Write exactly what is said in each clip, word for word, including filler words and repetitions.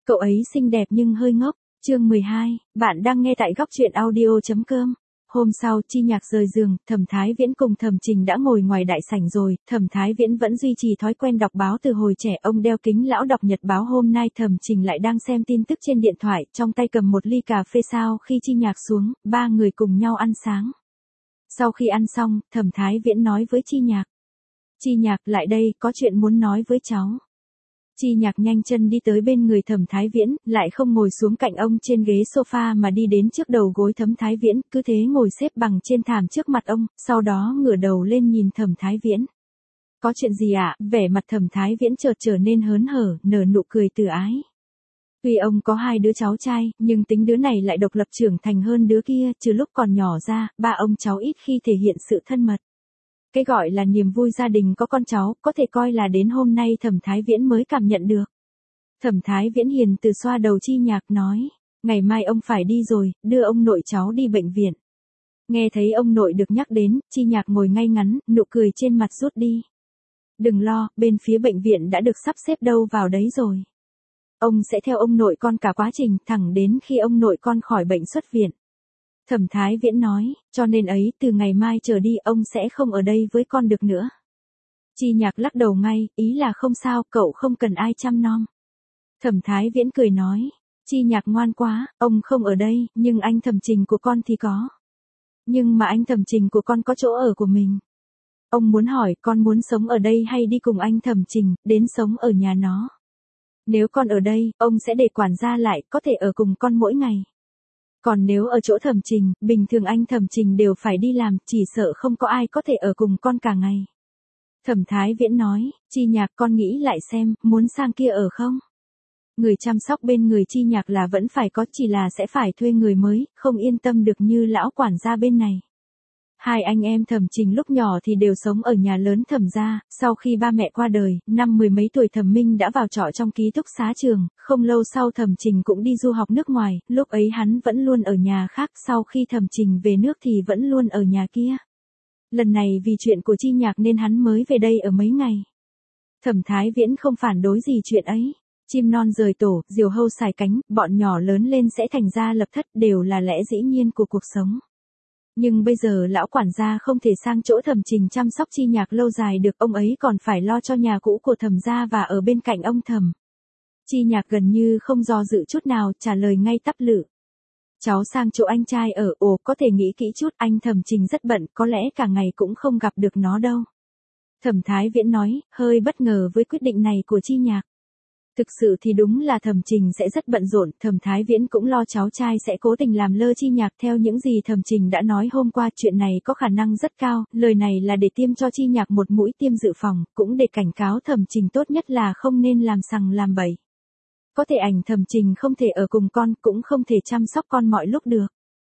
Cậu ấy xinh đẹp nhưng hơi ngốc. Chương mười hai, bạn đang nghe tại góc truyện audio chấm com. Hôm sau, Chi Nhạc rời giường, Thẩm Thái Viễn cùng Thẩm Trình đã ngồi ngoài đại sảnh rồi, Thẩm Thái Viễn vẫn duy trì thói quen đọc báo từ hồi trẻ, ông đeo kính lão đọc nhật báo. Hôm nay Thẩm Trình lại đang xem tin tức trên điện thoại, trong tay cầm một ly cà phê. Sau khi Chi Nhạc xuống, ba người cùng nhau ăn sáng. Sau khi ăn xong, Thẩm Thái Viễn nói với Chi Nhạc. Chi Nhạc, lại đây, có chuyện muốn nói với cháu. Chi Nhạc nhanh chân đi tới bên người Thẩm Thái Viễn, lại không ngồi xuống cạnh ông trên ghế sofa mà đi đến trước đầu gối Thẩm Thái Viễn, cứ thế ngồi xếp bằng trên thảm trước mặt ông, sau đó ngửa đầu lên nhìn Thẩm Thái Viễn. Có chuyện gì ạ? À? Vẻ mặt Thẩm Thái Viễn chợt trở nên hớn hở, nở nụ cười từ ái. Tuy ông có hai đứa cháu trai, nhưng tính đứa này lại độc lập trưởng thành hơn đứa kia, trừ lúc còn nhỏ ra, ba ông cháu ít khi thể hiện sự thân mật. Cái gọi là niềm vui gia đình có con cháu, có thể coi là đến hôm nay Thẩm Thái Viễn mới cảm nhận được. Thẩm Thái Viễn hiền từ xoa đầu Chi Nhạc nói, ngày mai ông phải đi rồi, đưa ông nội cháu đi bệnh viện. Nghe thấy ông nội được nhắc đến, Chi Nhạc ngồi ngay ngắn, nụ cười trên mặt rút đi. Đừng lo, bên phía bệnh viện đã được sắp xếp đâu vào đấy rồi. Ông sẽ theo ông nội con cả quá trình, thẳng đến khi ông nội con khỏi bệnh xuất viện. Thẩm Thái Viễn nói, cho nên ấy, từ ngày mai trở đi ông sẽ không ở đây với con được nữa. Chi Nhạc lắc đầu ngay, ý là không sao, cậu không cần ai chăm nom. Thẩm Thái Viễn cười nói, Chi Nhạc ngoan quá, ông không ở đây, nhưng anh Thẩm Trình của con thì có. Nhưng mà anh Thẩm Trình của con có chỗ ở của mình. Ông muốn hỏi con muốn sống ở đây hay đi cùng anh Thẩm Trình, đến sống ở nhà nó. Nếu con ở đây, ông sẽ để quản gia lại, có thể ở cùng con mỗi ngày. Còn nếu ở chỗ Thẩm Trình, bình thường anh Thẩm Trình đều phải đi làm, chỉ sợ không có ai có thể ở cùng con cả ngày. Thẩm Thái Viễn nói, Chi Nhạc con nghĩ lại xem, muốn sang kia ở không? Người chăm sóc bên người Chi Nhạc là vẫn phải có, chỉ là sẽ phải thuê người mới, không yên tâm được như lão quản gia bên này. Hai anh em Thẩm Trình lúc nhỏ thì đều sống ở nhà lớn Thẩm gia, sau khi ba mẹ qua đời, năm mười mấy tuổi Thẩm Minh đã vào trọ trong ký túc xá trường, không lâu sau Thẩm Trình cũng đi du học nước ngoài, lúc ấy hắn vẫn luôn ở nhà khác, sau khi Thẩm Trình về nước thì vẫn luôn ở nhà kia. Lần này vì chuyện của Chi Nhạc nên hắn mới về đây ở mấy ngày. Thẩm Thái Viễn không phản đối gì chuyện ấy. Chim non rời tổ, diều hâu xài cánh, bọn nhỏ lớn lên sẽ thành gia lập thất, đều là lẽ dĩ nhiên của cuộc sống. Nhưng bây giờ lão quản gia không thể sang chỗ Thẩm Trình chăm sóc Chi Nhạc lâu dài được, ông ấy còn phải lo cho nhà cũ của Thẩm gia và ở bên cạnh ông Thẩm. Chi Nhạc gần như không do dự chút nào, trả lời ngay tắp lự. Cháu sang chỗ anh trai ở, ồ, có thể nghĩ kỹ chút, anh Thẩm Trình rất bận, có lẽ cả ngày cũng không gặp được nó đâu. Thẩm Thái Viễn nói, hơi bất ngờ với quyết định này của Chi Nhạc. Thực sự thì đúng là Thẩm Trình sẽ rất bận rộn, Thẩm Thái Viễn cũng lo cháu trai sẽ cố tình làm lơ Chi Nhạc. Theo những gì Thẩm Trình đã nói hôm qua, chuyện này có khả năng rất cao, lời này là để tiêm cho Chi Nhạc một mũi tiêm dự phòng, cũng để cảnh cáo Thẩm Trình tốt nhất là không nên làm sằng làm bậy. Có thể ảnh Thẩm Trình không thể ở cùng con, cũng không thể chăm sóc con mọi lúc được.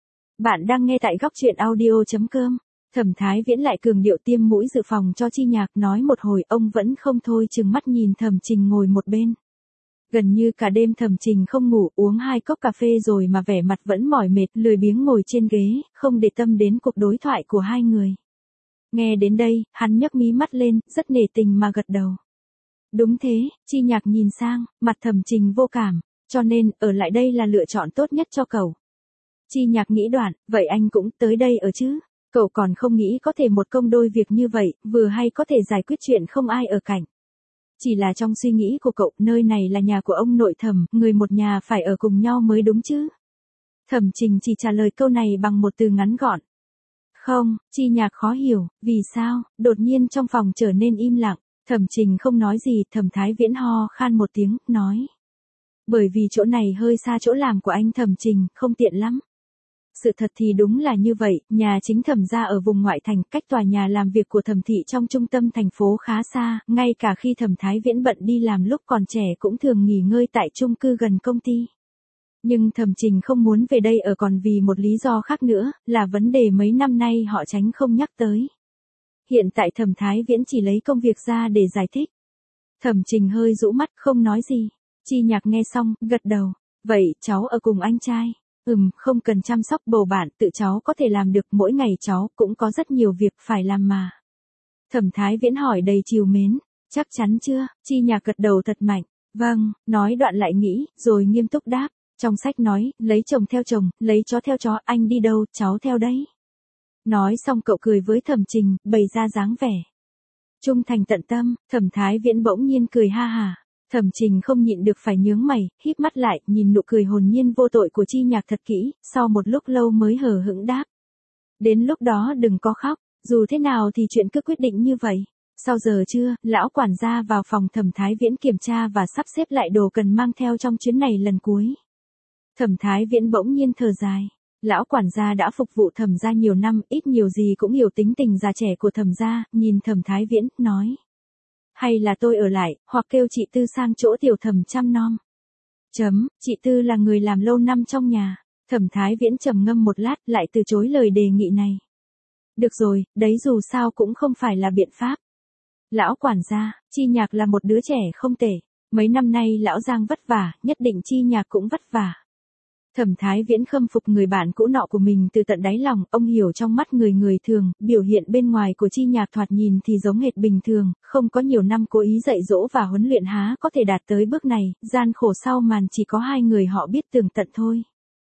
Bạn đang nghe tại góc truyện audio chấm com. Thẩm Thái Viễn lại cường điệu tiêm mũi dự phòng cho Chi Nhạc, nói một hồi ông vẫn không thôi chừng mắt nhìn Thẩm Trình ngồi một bên. Gần như cả đêm Thẩm Trình không ngủ, uống hai cốc cà phê rồi mà vẻ mặt vẫn mỏi mệt, lười biếng ngồi trên ghế, không để tâm đến cuộc đối thoại của hai người. Nghe đến đây, hắn nhấc mí mắt lên, rất nể tình mà gật đầu. Đúng thế, Chi Nhạc nhìn sang, mặt Thẩm Trình vô cảm, cho nên, ở lại đây là lựa chọn tốt nhất cho cậu. Chi Nhạc nghĩ đoạn, vậy anh cũng tới đây ở chứ? Cậu còn không nghĩ có thể một công đôi việc như vậy, vừa hay có thể giải quyết chuyện không ai ở cạnh. Chỉ là trong suy nghĩ của cậu, nơi này là nhà của ông nội Thẩm, người một nhà phải ở cùng nhau mới đúng chứ. Thẩm Trình chỉ trả lời câu này bằng một từ ngắn gọn. Không, Chi Nhạc khó hiểu, vì sao, đột nhiên trong phòng trở nên im lặng. Thẩm Trình không nói gì, Thẩm Thái Viễn ho khan một tiếng, nói. Bởi vì chỗ này hơi xa chỗ làm của anh Thẩm Trình, không tiện lắm. Sự thật thì đúng là như vậy, nhà chính Thẩm gia ở vùng ngoại thành, cách tòa nhà làm việc của Thẩm thị trong trung tâm thành phố khá xa, ngay cả khi Thẩm Thái Viễn bận đi làm lúc còn trẻ cũng thường nghỉ ngơi tại chung cư gần công ty. Nhưng Thẩm Trình không muốn về đây ở còn vì một lý do khác nữa, là vấn đề mấy năm nay họ tránh không nhắc tới. Hiện tại Thẩm Thái Viễn chỉ lấy công việc ra để giải thích. Thẩm Trình hơi rũ mắt không nói gì. Chi Nhạc nghe xong, gật đầu. Vậy cháu ở cùng anh trai. Ừm, không cần chăm sóc bầu bạn, tự cháu có thể làm được, mỗi ngày cháu cũng có rất nhiều việc phải làm mà. Thẩm Thái Viễn hỏi đầy trìu mến, chắc chắn chưa? Chi Nhạc gật đầu thật mạnh. Vâng, nói đoạn lại nghĩ, rồi nghiêm túc đáp. Trong sách nói, lấy chồng theo chồng, lấy chó theo chó, anh đi đâu, cháu theo đấy. Nói xong cậu cười với Thẩm Trình, bày ra dáng vẻ trung thành tận tâm. Thẩm Thái Viễn bỗng nhiên cười ha hả. Thẩm Trình không nhịn được phải nhướng mày, híp mắt lại, nhìn nụ cười hồn nhiên vô tội của Chi Nhạc thật kỹ, sau một lúc lâu mới hờ hững đáp. Đến lúc đó đừng có khóc, dù thế nào thì chuyện cứ quyết định như vậy. Sau giờ trưa, lão quản gia vào phòng Thẩm Thái Viễn kiểm tra và sắp xếp lại đồ cần mang theo trong chuyến này lần cuối. Thẩm Thái Viễn bỗng nhiên thở dài. Lão quản gia đã phục vụ Thẩm gia nhiều năm, ít nhiều gì cũng hiểu tính tình già trẻ của Thẩm gia, nhìn Thẩm Thái Viễn, nói. Hay là tôi ở lại, hoặc kêu chị Tư sang chỗ tiểu Thẩm chăm nom. Chấm, chị Tư là người làm lâu năm trong nhà. Thẩm Thái Viễn trầm ngâm một lát, lại từ chối lời đề nghị này. Được rồi, đấy dù sao cũng không phải là biện pháp. Lão quản gia, Chi Nhạc là một đứa trẻ không tệ. Mấy năm nay lão Giang vất vả, nhất định Chi Nhạc cũng vất vả. Thẩm Thái Viễn khâm phục người bạn cũ nọ của mình từ tận đáy lòng, ông hiểu trong mắt người người thường, biểu hiện bên ngoài của Chi Nhạc thoạt nhìn thì giống hệt bình thường, không có nhiều năm cố ý dạy dỗ và huấn luyện há có thể đạt tới bước này, gian khổ sau màn chỉ có hai người họ biết tường tận thôi.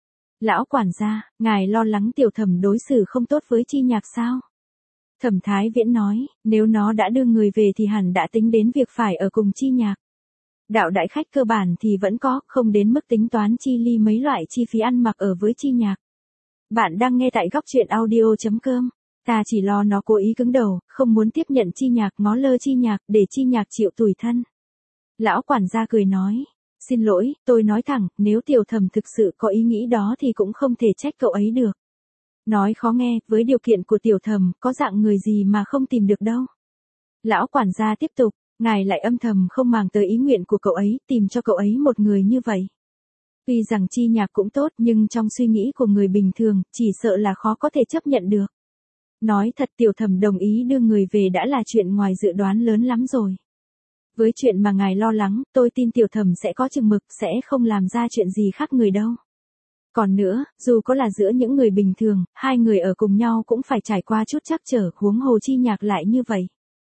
Lão quản gia, ngài lo lắng tiểu Thẩm đối xử không tốt với Chi Nhạc sao? Thẩm Thái Viễn nói, nếu nó đã đưa người về thì hẳn đã tính đến việc phải ở cùng Chi Nhạc. Đạo đại khách cơ bản thì vẫn có, không đến mức tính toán chi ly mấy loại chi phí ăn mặc ở với Chi Nhạc. Bạn đang nghe tại góc truyện audio chấm com. Ta chỉ lo nó cố ý cứng đầu, không muốn tiếp nhận Chi Nhạc, ngó lơ Chi Nhạc, để Chi Nhạc chịu tủi thân. Lão quản gia cười nói, xin lỗi, tôi nói thẳng, nếu tiểu Thẩm thực sự có ý nghĩ đó thì cũng không thể trách cậu ấy được. Nói khó nghe, với điều kiện của tiểu Thẩm, có dạng người gì mà không tìm được đâu. Lão quản gia tiếp tục. Ngài lại âm thầm không màng tới ý nguyện của cậu ấy, tìm cho cậu ấy một người như vậy. Tuy rằng Chi Nhạc cũng tốt, nhưng trong suy nghĩ của người bình thường, chỉ sợ là khó có thể chấp nhận được. Nói thật tiểu Thẩm đồng ý đưa người về đã là chuyện ngoài dự đoán lớn lắm rồi. Với chuyện mà ngài lo lắng, tôi tin tiểu Thẩm sẽ có chừng mực, sẽ không làm ra chuyện gì khác người đâu. Còn nữa, dù có là giữa những người bình thường, hai người ở cùng nhau cũng phải trải qua chút trắc trở, huống hồ Chi Nhạc lại như vậy.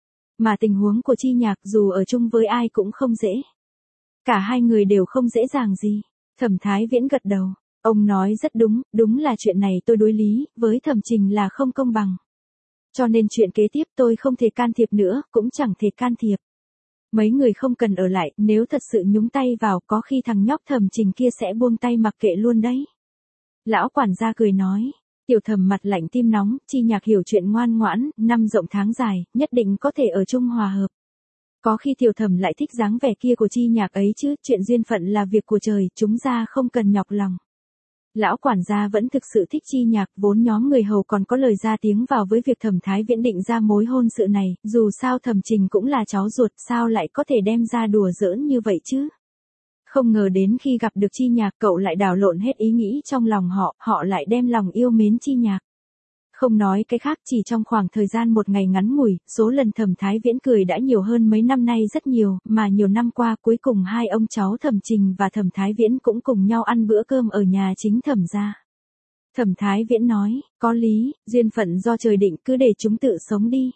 Mà tình huống của Chi Nhạc dù ở chung với ai cũng không dễ. Cả hai người đều không dễ dàng gì. Thẩm Thái Viễn gật đầu. Ông nói rất đúng, đúng là chuyện này tôi đối lý, với Thẩm Trình là không công bằng. Cho nên chuyện kế tiếp tôi không thể can thiệp nữa, cũng chẳng thể can thiệp. Mấy người không cần ở lại, nếu thật sự nhúng tay vào có khi thằng nhóc Thẩm Trình kia sẽ buông tay mặc kệ luôn đấy. Lão quản gia cười nói. Tiểu Thẩm mặt lạnh tim nóng, Chi Nhạc hiểu chuyện ngoan ngoãn, năm rộng tháng dài, nhất định có thể ở chung hòa hợp. Có khi tiểu Thẩm lại thích dáng vẻ kia của Chi Nhạc ấy chứ, chuyện duyên phận là việc của trời, chúng ta không cần nhọc lòng. Lão quản gia vẫn thực sự thích Chi Nhạc, vốn nhóm người hầu còn có lời ra tiếng vào với việc Thẩm Thái Viễn định ra mối hôn sự này, dù sao Thẩm Trình cũng là cháu ruột, sao lại có thể đem ra đùa giỡn như vậy chứ? Không ngờ đến khi gặp được Chi Nhạc cậu lại đảo lộn hết ý nghĩ trong lòng họ, họ lại đem lòng yêu mến Chi Nhạc. Không nói cái khác, chỉ trong khoảng thời gian một ngày ngắn ngủi, số lần Thẩm Thái Viễn cười đã nhiều hơn mấy năm nay rất nhiều, mà nhiều năm qua cuối cùng hai ông cháu Thẩm Trình và Thẩm Thái Viễn cũng cùng nhau ăn bữa cơm ở nhà chính Thẩm gia. Thẩm Thái Viễn nói, có lý, duyên phận do trời định, cứ để chúng tự sống đi.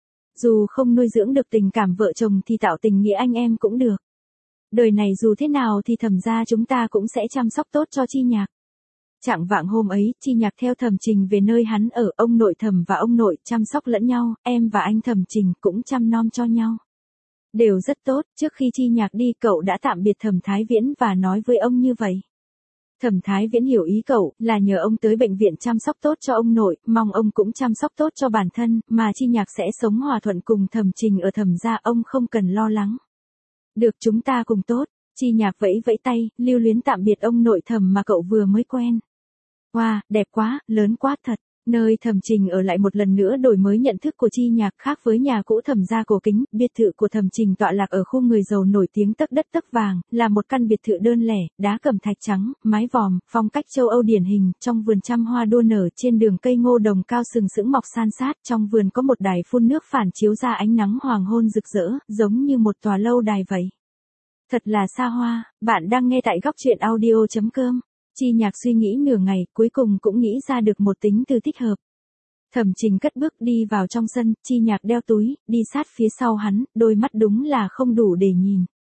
Dù không nuôi dưỡng được tình cảm vợ chồng thì tạo tình nghĩa anh em cũng được. Đời này dù thế nào thì Thẩm gia chúng ta cũng sẽ chăm sóc tốt cho Chi Nhạc. Chạng vạng hôm ấy, Chi Nhạc theo Thẩm Trình về nơi hắn ở, ông nội Thẩm và ông nội chăm sóc lẫn nhau, em và anh Thẩm Trình cũng chăm nom cho nhau. Đều rất tốt, trước khi Chi Nhạc đi cậu đã tạm biệt Thẩm Thái Viễn và nói với ông như vậy. Thẩm Thái Viễn hiểu ý cậu, là nhờ ông tới bệnh viện chăm sóc tốt cho ông nội, mong ông cũng chăm sóc tốt cho bản thân, mà Chi Nhạc sẽ sống hòa thuận cùng Thẩm Trình ở Thẩm gia, ông không cần lo lắng. Được, chúng ta cùng tốt. Chi Nhạc vẫy vẫy tay, lưu luyến tạm biệt ông nội Thẩm mà cậu vừa mới quen. Wow, đẹp quá, lớn quá thật. Nơi Thẩm Trình ở lại một lần nữa đổi mới nhận thức của Chi Nhạc, khác với nhà cũ Thẩm gia cổ kính, biệt thự của Thẩm Trình tọa lạc ở khu người giàu nổi tiếng tấc đất tấc vàng, là một căn biệt thự đơn lẻ, đá cẩm thạch trắng, mái vòm, phong cách châu Âu điển hình, trong vườn trăm hoa đua nở, trên đường cây ngô đồng cao sừng sững mọc san sát, trong vườn có một đài phun nước phản chiếu ra ánh nắng hoàng hôn rực rỡ, giống như một tòa lâu đài vậy. Thật là xa hoa. Bạn đang nghe tại góc truyện audio chấm com. Chi Nhạc suy nghĩ nửa ngày, cuối cùng cũng nghĩ ra được một tính từ thích hợp. Thẩm Trình cất bước đi vào trong sân, Chi Nhạc đeo túi, đi sát phía sau hắn, đôi mắt đúng là không đủ để nhìn.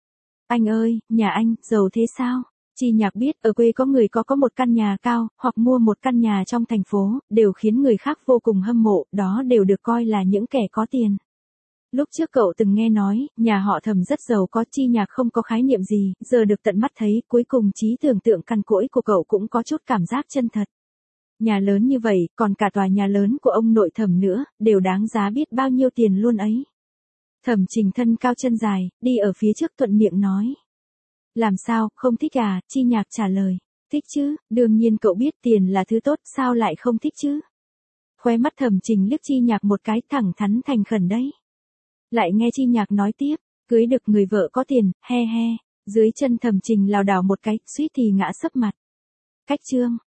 Anh ơi, nhà anh, giàu thế sao? Chi Nhạc biết ở quê có người có có một căn nhà cao, hoặc mua một căn nhà trong thành phố, đều khiến người khác vô cùng hâm mộ, đó đều được coi là những kẻ có tiền. Lúc trước cậu từng nghe nói, nhà họ Thẩm rất giàu có. Chi Nhạc không có khái niệm gì, giờ được tận mắt thấy, cuối cùng trí tưởng tượng cằn cỗi của cậu cũng có chút cảm giác chân thật. Nhà lớn như vậy, còn cả tòa nhà lớn của ông nội Thẩm nữa, đều đáng giá biết bao nhiêu tiền luôn ấy. Thẩm Trình thân cao chân dài, đi ở phía trước thuận miệng nói. Làm sao, không thích à? Chi Nhạc trả lời. Thích chứ, đương nhiên cậu biết tiền là thứ tốt, sao lại không thích chứ? Khóe mắt Thẩm Trình liếc Chi Nhạc một cái, thẳng thắn thành khẩn đấy. Lại nghe Chi Nhạc nói tiếp, cưới được người vợ có tiền, he he. Dưới chân Thẩm Trình lảo đảo một cái, suýt thì ngã sấp mặt. Cách chương